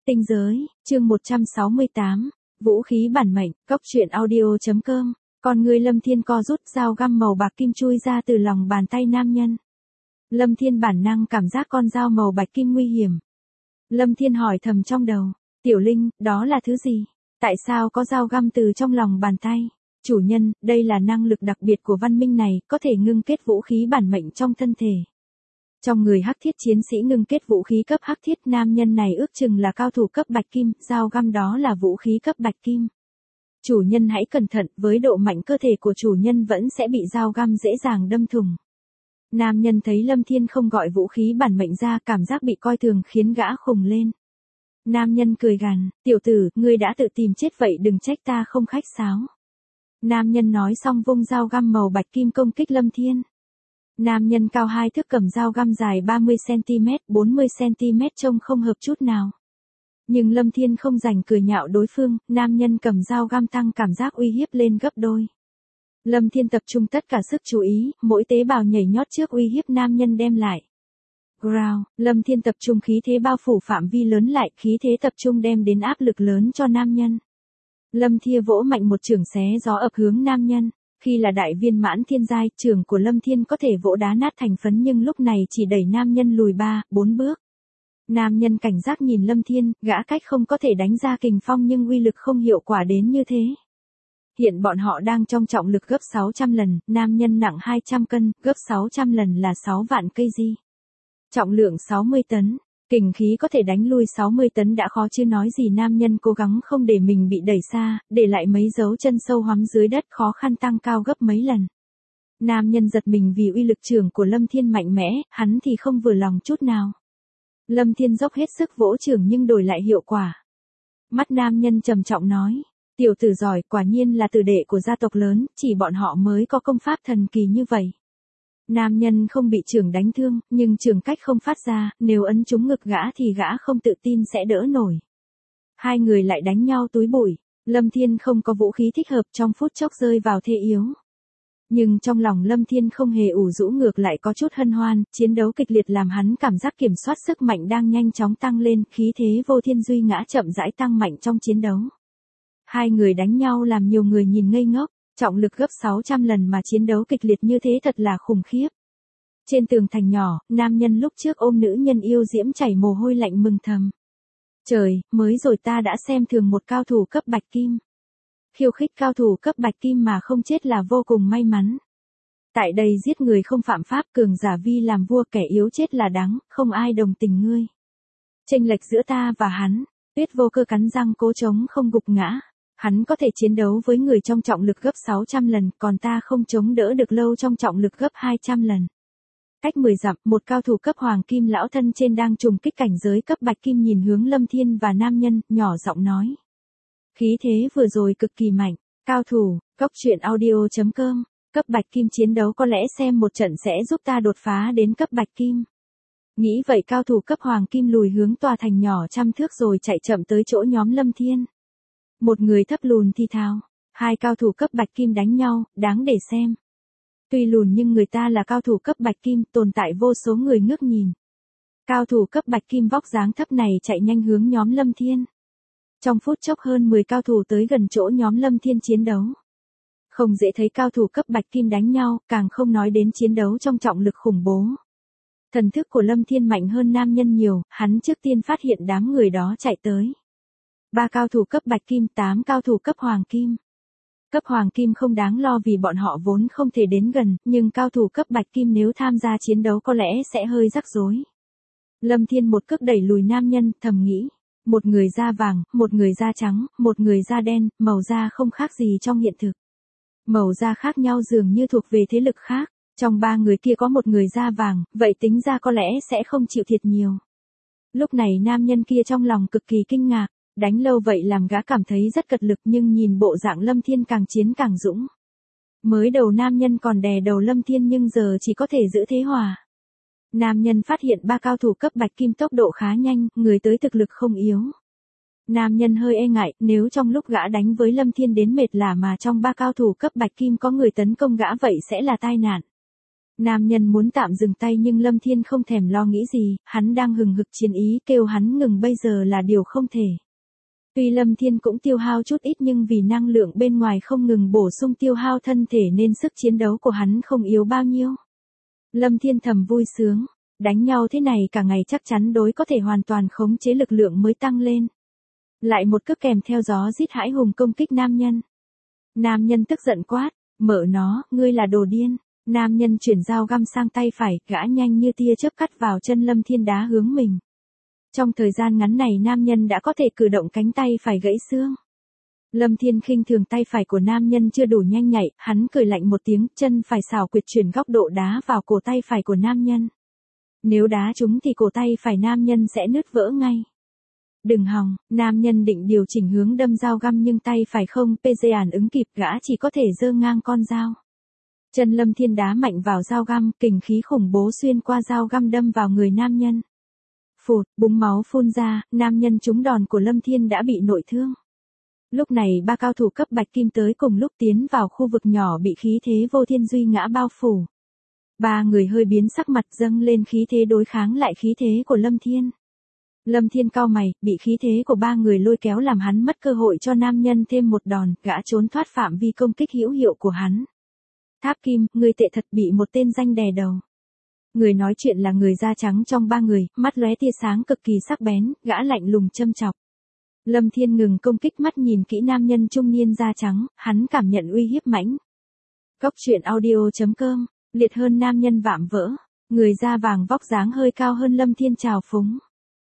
Tinh giới, chương 168, vũ khí bản mệnh, cốc truyện audio.com, con người Lâm Thiên co rút dao găm màu bạc kim chui ra từ lòng bàn tay nam nhân. Lâm Thiên bản năng cảm giác con dao màu bạch kim nguy hiểm. Lâm Thiên hỏi thầm trong đầu, Tiểu Linh, đó là thứ gì? Tại sao có dao găm từ trong lòng bàn tay? Chủ nhân, đây là năng lực đặc biệt của văn minh này, có thể ngưng kết vũ khí bản mệnh trong thân thể. Trong người hắc thiết chiến sĩ ngưng kết vũ khí cấp hắc thiết, nam nhân này ước chừng là cao thủ cấp bạch kim, dao găm đó là vũ khí cấp bạch kim. Chủ nhân hãy cẩn thận, với độ mạnh cơ thể của chủ nhân vẫn sẽ bị dao găm dễ dàng đâm thủng. Nam nhân thấy Lâm Thiên không gọi vũ khí bản mệnh ra, cảm giác bị coi thường khiến gã khùng lên. Nam nhân cười gằn, tiểu tử, ngươi đã tự tìm chết vậy, đừng trách ta không khách sáo. Nam nhân nói xong vung dao găm màu bạch kim công kích Lâm Thiên. Nam nhân cao 2 thước cầm dao găm dài 30cm, 40cm trông không hợp chút nào. Nhưng Lâm Thiên không rảnh cười nhạo đối phương, nam nhân cầm dao găm tăng cảm giác uy hiếp lên gấp đôi. Lâm Thiên tập trung tất cả sức chú ý, mỗi tế bào nhảy nhót trước uy hiếp nam nhân đem lại. Growl, Lâm Thiên tập trung khí thế bao phủ phạm vi lớn lại, khí thế tập trung đem đến áp lực lớn cho nam nhân. Lâm Thiên vỗ mạnh một chưởng xé gió ập hướng nam nhân. Khi là đại viên mãn thiên giai, chưởng của Lâm Thiên có thể vỗ đá nát thành phấn, nhưng lúc này chỉ đẩy nam nhân lùi 3-4 bước. Nam nhân cảnh giác nhìn Lâm Thiên, gã cách không có thể đánh ra kình phong nhưng uy lực không hiệu quả đến như thế. Hiện bọn họ đang trong trọng lực gấp 600 lần, nam nhân nặng 200 cân, gấp 600 lần là 6 vạn cây di. Trọng lượng 60 tấn. Kình khí có thể đánh lui 60 tấn đã khó chứ nói gì, nam nhân cố gắng không để mình bị đẩy xa, để lại mấy dấu chân sâu hoắm dưới đất, khó khăn tăng cao gấp mấy lần. Nam nhân giật mình vì uy lực chưởng của Lâm Thiên mạnh mẽ, hắn thì không vừa lòng chút nào. Lâm Thiên dốc hết sức vỗ chưởng nhưng đổi lại hiệu quả. Mắt nam nhân trầm trọng nói, tiểu tử giỏi, quả nhiên là tử đệ của gia tộc lớn, chỉ bọn họ mới có công pháp thần kỳ như vậy. Nam nhân không bị chưởng đánh thương, nhưng chưởng cách không phát ra, nếu ấn trúng ngực gã thì gã không tự tin sẽ đỡ nổi. Hai người lại đánh nhau túi bụi, Lâm Thiên không có vũ khí thích hợp, trong phút chốc rơi vào thế yếu. Nhưng trong lòng Lâm Thiên không hề ủ rũ, ngược lại có chút hân hoan, chiến đấu kịch liệt làm hắn cảm giác kiểm soát sức mạnh đang nhanh chóng tăng lên, khí thế vô thiên duy ngã chậm rãi tăng mạnh trong chiến đấu. Hai người đánh nhau làm nhiều người nhìn ngây ngốc. Trọng lực gấp 600 lần mà chiến đấu kịch liệt như thế thật là khủng khiếp. Trên tường thành nhỏ, nam nhân lúc trước ôm nữ nhân yêu diễm chảy mồ hôi lạnh mừng thầm. Trời, mới rồi ta đã xem thường một cao thủ cấp bạch kim. Khiêu khích cao thủ cấp bạch kim mà không chết là vô cùng may mắn. Tại đây giết người không phạm pháp, cường giả vi làm vua, kẻ yếu chết là đáng, không ai đồng tình ngươi. Chênh lệch giữa ta và hắn, Tuyết Vô Cơ cắn răng cố chống không gục ngã. Hắn có thể chiến đấu với người trong trọng lực gấp 600 lần, còn ta không chống đỡ được lâu trong trọng lực gấp 200 lần. Cách 10 dặm, một cao thủ cấp hoàng kim lão thân trên đang trùng kích cảnh giới cấp bạch kim nhìn hướng Lâm Thiên và nam nhân, nhỏ giọng nói. Khí thế vừa rồi cực kỳ mạnh, cao thủ, cốc truyện audio.com, cấp bạch kim chiến đấu có lẽ xem một trận sẽ giúp ta đột phá đến cấp bạch kim. Nghĩ vậy cao thủ cấp hoàng kim lùi hướng tòa thành nhỏ trăm thước rồi chạy chậm tới chỗ nhóm Lâm Thiên. Một người thấp lùn thi thào, hai cao thủ cấp bạch kim đánh nhau, đáng để xem. Tuy lùn nhưng người ta là cao thủ cấp bạch kim, tồn tại vô số người ngước nhìn. Cao thủ cấp bạch kim vóc dáng thấp này chạy nhanh hướng nhóm Lâm Thiên. Trong phút chốc hơn 10 cao thủ tới gần chỗ nhóm Lâm Thiên chiến đấu. Không dễ thấy cao thủ cấp bạch kim đánh nhau, càng không nói đến chiến đấu trong trọng lực khủng bố. Thần thức của Lâm Thiên mạnh hơn nam nhân nhiều, hắn trước tiên phát hiện đám người đó chạy tới. 3 cao thủ cấp bạch kim, 8 cao thủ cấp hoàng kim. Cấp hoàng kim không đáng lo vì bọn họ vốn không thể đến gần, nhưng cao thủ cấp bạch kim nếu tham gia chiến đấu có lẽ sẽ hơi rắc rối. Lâm Thiên một cước đẩy lùi nam nhân, thầm nghĩ. Một người da vàng, một người da trắng, một người da đen, màu da không khác gì trong hiện thực. Màu da khác nhau dường như thuộc về thế lực khác. Trong 3 người kia có một người da vàng, vậy tính ra có lẽ sẽ không chịu thiệt nhiều. Lúc này nam nhân kia trong lòng cực kỳ kinh ngạc. Đánh lâu vậy làm gã cảm thấy rất cật lực, nhưng nhìn bộ dạng Lâm Thiên càng chiến càng dũng. Mới đầu nam nhân còn đè đầu Lâm Thiên nhưng giờ chỉ có thể giữ thế hòa. Nam nhân phát hiện 3 cao thủ cấp bạch kim tốc độ khá nhanh, người tới thực lực không yếu. Nam nhân hơi e ngại, nếu trong lúc gã đánh với Lâm Thiên đến mệt lả mà trong 3 cao thủ cấp bạch kim có người tấn công gã vậy sẽ là tai nạn. Nam nhân muốn tạm dừng tay nhưng Lâm Thiên không thèm lo nghĩ gì, hắn đang hừng hực chiến ý, kêu hắn ngừng bây giờ là điều không thể. Tuy Lâm Thiên cũng tiêu hao chút ít nhưng vì năng lượng bên ngoài không ngừng bổ sung tiêu hao thân thể nên sức chiến đấu của hắn không yếu bao nhiêu. Lâm Thiên thầm vui sướng, đánh nhau thế này cả ngày chắc chắn đối có thể hoàn toàn khống chế lực lượng mới tăng lên. Lại một cước kèm theo gió rít hãi hùng công kích nam nhân. Nam nhân tức giận quát, mợ nó, ngươi là đồ điên. Nam nhân chuyển dao găm sang tay phải, gã nhanh như tia chớp cắt vào chân Lâm Thiên đá hướng mình. Trong thời gian ngắn này nam nhân đã có thể cử động cánh tay phải gãy xương. Lâm Thiên khinh thường tay phải của nam nhân chưa đủ nhanh nhạy, hắn cười lạnh một tiếng, chân phải xảo quyệt chuyển góc độ đá vào cổ tay phải của nam nhân. Nếu đá trúng thì cổ tay phải nam nhân sẽ nứt vỡ ngay. Đừng hòng, nam nhân định điều chỉnh hướng đâm dao găm nhưng tay phải không phản ứng kịp, gã chỉ có thể giơ ngang con dao. Chân Lâm Thiên đá mạnh vào dao găm, kình khí khủng bố xuyên qua dao găm đâm vào người nam nhân. Phụt, búng máu phun ra, nam nhân trúng đòn của Lâm Thiên đã bị nội thương. Lúc này ba cao thủ cấp bạch kim tới cùng lúc tiến vào khu vực nhỏ bị khí thế vô thiên duy ngã bao phủ. Ba người hơi biến sắc mặt dâng lên khí thế đối kháng lại khí thế của Lâm Thiên. Lâm Thiên cau mày, bị khí thế của ba người lôi kéo làm hắn mất cơ hội cho nam nhân thêm một đòn, gã trốn thoát phạm vi công kích hữu hiệu của hắn. Tháp Kim, người tệ thật, bị một tên danh đè đầu. Người nói chuyện là người da trắng trong ba người, mắt lóe tia sáng cực kỳ sắc bén, gã lạnh lùng châm chọc. Lâm Thiên ngừng công kích, mắt nhìn kỹ nam nhân trung niên da trắng, hắn cảm nhận uy hiếp mãnh. Cốc truyện audio.com, liệt hơn nam nhân vạm vỡ, người da vàng vóc dáng hơi cao hơn Lâm Thiên trào phúng.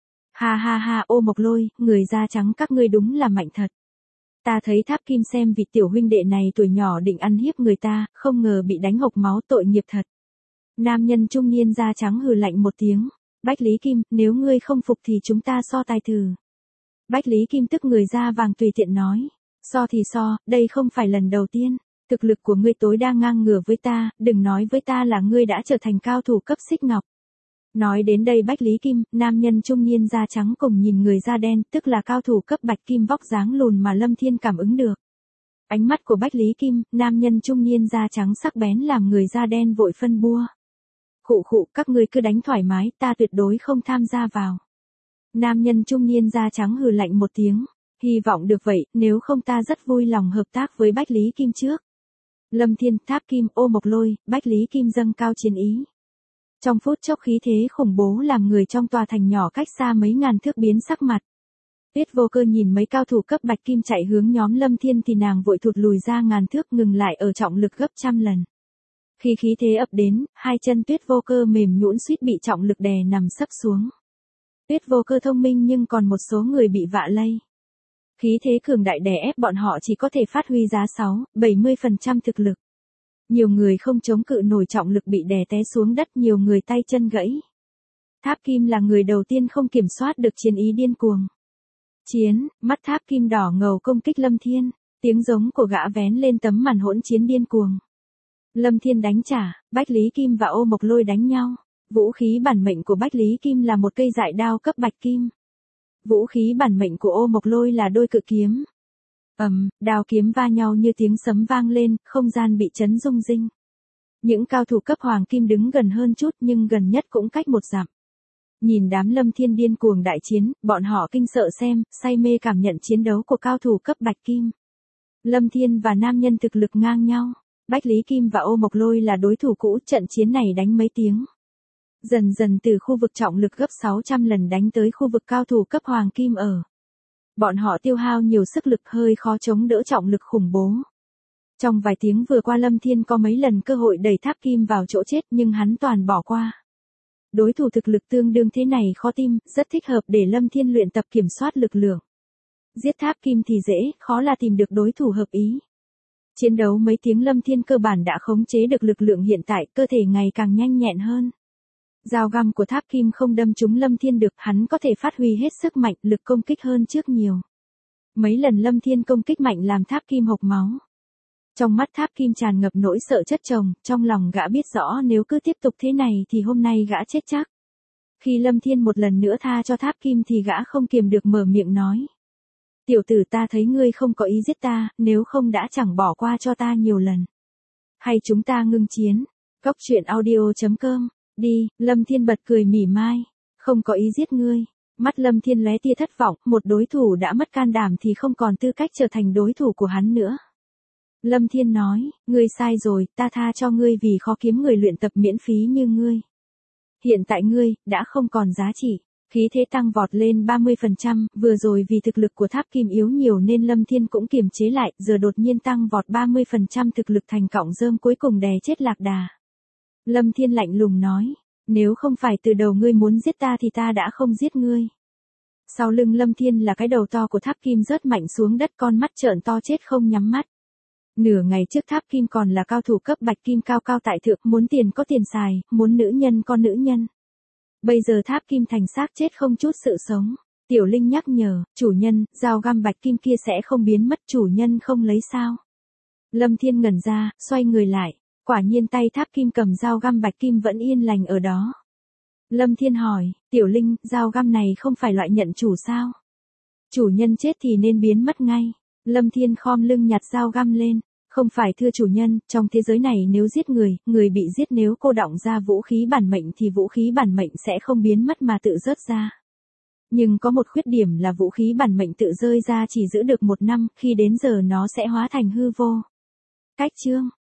Ha ha ha, Ô Mộc Lôi, người da trắng các ngươi đúng là mạnh thật. Ta thấy Tháp Kim xem vị tiểu huynh đệ này tuổi nhỏ định ăn hiếp người ta, không ngờ bị đánh hộc máu, tội nghiệp thật. Nam nhân trung niên da trắng hừ lạnh một tiếng. Bách Lý Kim, nếu ngươi không phục thì chúng ta so tài thử. Bách Lý Kim tức người da vàng tùy tiện nói. So thì so, đây không phải lần đầu tiên. Thực lực của ngươi tối đa ngang ngửa với ta, đừng nói với ta là ngươi đã trở thành cao thủ cấp xích ngọc. Nói đến đây Bách Lý Kim, nam nhân trung niên da trắng cùng nhìn người da đen, tức là cao thủ cấp bạch kim vóc dáng lùn mà Lâm Thiên cảm ứng được. Ánh mắt của Bách Lý Kim, nam nhân trung niên da trắng sắc bén làm người da đen vội phân bua. Khụ khụ, các ngươi cứ đánh thoải mái, ta tuyệt đối không tham gia vào. Nam nhân trung niên da trắng hừ lạnh một tiếng, hy vọng được vậy, nếu không ta rất vui lòng hợp tác với Bách Lý Kim trước. Lâm Thiên, Tháp Kim, Ô Mộc Lôi, Bách Lý Kim dâng cao chiến ý. Trong phút chốc khí thế khủng bố làm người trong tòa thành nhỏ cách xa mấy ngàn thước biến sắc mặt. Tuyết Vô Cơ nhìn mấy cao thủ cấp bạch kim chạy hướng nhóm Lâm Thiên thì nàng vội thụt lùi ra ngàn thước, ngừng lại ở trọng lực gấp trăm lần. Khi khí thế ập đến, hai chân Tuyết Vô Cơ mềm nhũn suýt bị trọng lực đè nằm sấp xuống. Tuyết Vô Cơ thông minh nhưng còn một số người bị vạ lây. Khí thế cường đại đè ép bọn họ chỉ có thể phát huy giá 6-70% thực lực. Nhiều người không chống cự nổi trọng lực bị đè té xuống đất, nhiều người tay chân gãy. Tháp Kim là người đầu tiên không kiểm soát được chiến ý điên cuồng. Chiến, mắt Tháp Kim đỏ ngầu công kích Lâm Thiên, tiếng giống của gã vén lên tấm màn hỗn chiến điên cuồng. Lâm Thiên đánh trả, Bách Lý Kim và Ô Mộc Lôi đánh nhau. Vũ khí bản mệnh của Bách Lý Kim là một cây dại đao cấp bạch kim. Vũ khí bản mệnh của Ô Mộc Lôi là đôi cự kiếm. Đao kiếm va nhau như tiếng sấm vang lên, không gian bị chấn rung rinh. Những cao thủ cấp hoàng kim đứng gần hơn chút nhưng gần nhất cũng cách một dặm. Nhìn đám Lâm Thiên điên cuồng đại chiến, bọn họ kinh sợ xem, say mê cảm nhận chiến đấu của cao thủ cấp bạch kim. Lâm Thiên và nam nhân thực lực ngang nhau. Bách Lý Kim và Ô Mộc Lôi là đối thủ cũ, trận chiến này đánh mấy tiếng. Dần dần từ khu vực trọng lực gấp 600 lần đánh tới khu vực cao thủ cấp hoàng kim ở. Bọn họ tiêu hao nhiều sức lực, hơi khó chống đỡ trọng lực khủng bố. Trong vài tiếng vừa qua Lâm Thiên có mấy lần cơ hội đẩy Tháp Kim vào chỗ chết nhưng hắn toàn bỏ qua. Đối thủ thực lực tương đương thế này khó tìm, rất thích hợp để Lâm Thiên luyện tập kiểm soát lực lượng. Giết Tháp Kim thì dễ, khó là tìm được đối thủ hợp ý. Chiến đấu mấy tiếng Lâm Thiên cơ bản đã khống chế được lực lượng hiện tại, cơ thể ngày càng nhanh nhẹn hơn. Dao găm của Tháp Kim không đâm trúng Lâm Thiên được, hắn có thể phát huy hết sức mạnh, lực công kích hơn trước nhiều. Mấy lần Lâm Thiên công kích mạnh làm Tháp Kim hộc máu. Trong mắt Tháp Kim tràn ngập nỗi sợ chất chồng, trong lòng gã biết rõ nếu cứ tiếp tục thế này thì hôm nay gã chết chắc. Khi Lâm Thiên một lần nữa tha cho Tháp Kim thì gã không kiềm được mở miệng nói. Tiểu tử, ta thấy ngươi không có ý giết ta, nếu không đã chẳng bỏ qua cho ta nhiều lần. Hay chúng ta ngưng chiến. Cốc truyện audio.com. Đi, Lâm Thiên bật cười mỉa mai. Không có ý giết ngươi. Mắt Lâm Thiên lóe tia thất vọng, một đối thủ đã mất can đảm thì không còn tư cách trở thành đối thủ của hắn nữa. Lâm Thiên nói, ngươi sai rồi, ta tha cho ngươi vì khó kiếm người luyện tập miễn phí như ngươi. Hiện tại ngươi, đã không còn giá trị. Khí thế tăng vọt lên 30%, vừa rồi vì thực lực của Tháp Kim yếu nhiều nên Lâm Thiên cũng kiềm chế lại, giờ đột nhiên tăng vọt 30% thực lực thành cọng rơm cuối cùng đè chết Lạc Đà. Lâm Thiên lạnh lùng nói, nếu không phải từ đầu ngươi muốn giết ta thì ta đã không giết ngươi. Sau lưng Lâm Thiên là cái đầu to của Tháp Kim rớt mạnh xuống đất, con mắt trợn to chết không nhắm mắt. Nửa ngày trước Tháp Kim còn là cao thủ cấp bạch kim cao cao tại thượng, muốn tiền có tiền xài, muốn nữ nhân có nữ nhân. Bây giờ Tháp Kim thành xác chết không chút sự sống. Tiểu Linh nhắc nhở, chủ nhân, dao găm bạch kim kia sẽ không biến mất, chủ nhân không lấy sao. Lâm Thiên ngẩn ra, xoay người lại. Quả nhiên tay Tháp Kim cầm dao găm bạch kim vẫn yên lành ở đó. Lâm Thiên hỏi, Tiểu Linh, dao găm này không phải loại nhận chủ sao? Chủ nhân chết thì nên biến mất ngay. Lâm Thiên khom lưng nhặt dao găm lên. Không phải thưa chủ nhân, trong thế giới này nếu giết người, người bị giết nếu cô đọng ra vũ khí bản mệnh thì vũ khí bản mệnh sẽ không biến mất mà tự rớt ra. Nhưng có một khuyết điểm là vũ khí bản mệnh tự rơi ra chỉ giữ được 1 năm, khi đến giờ nó sẽ hóa thành hư vô. Cách chương.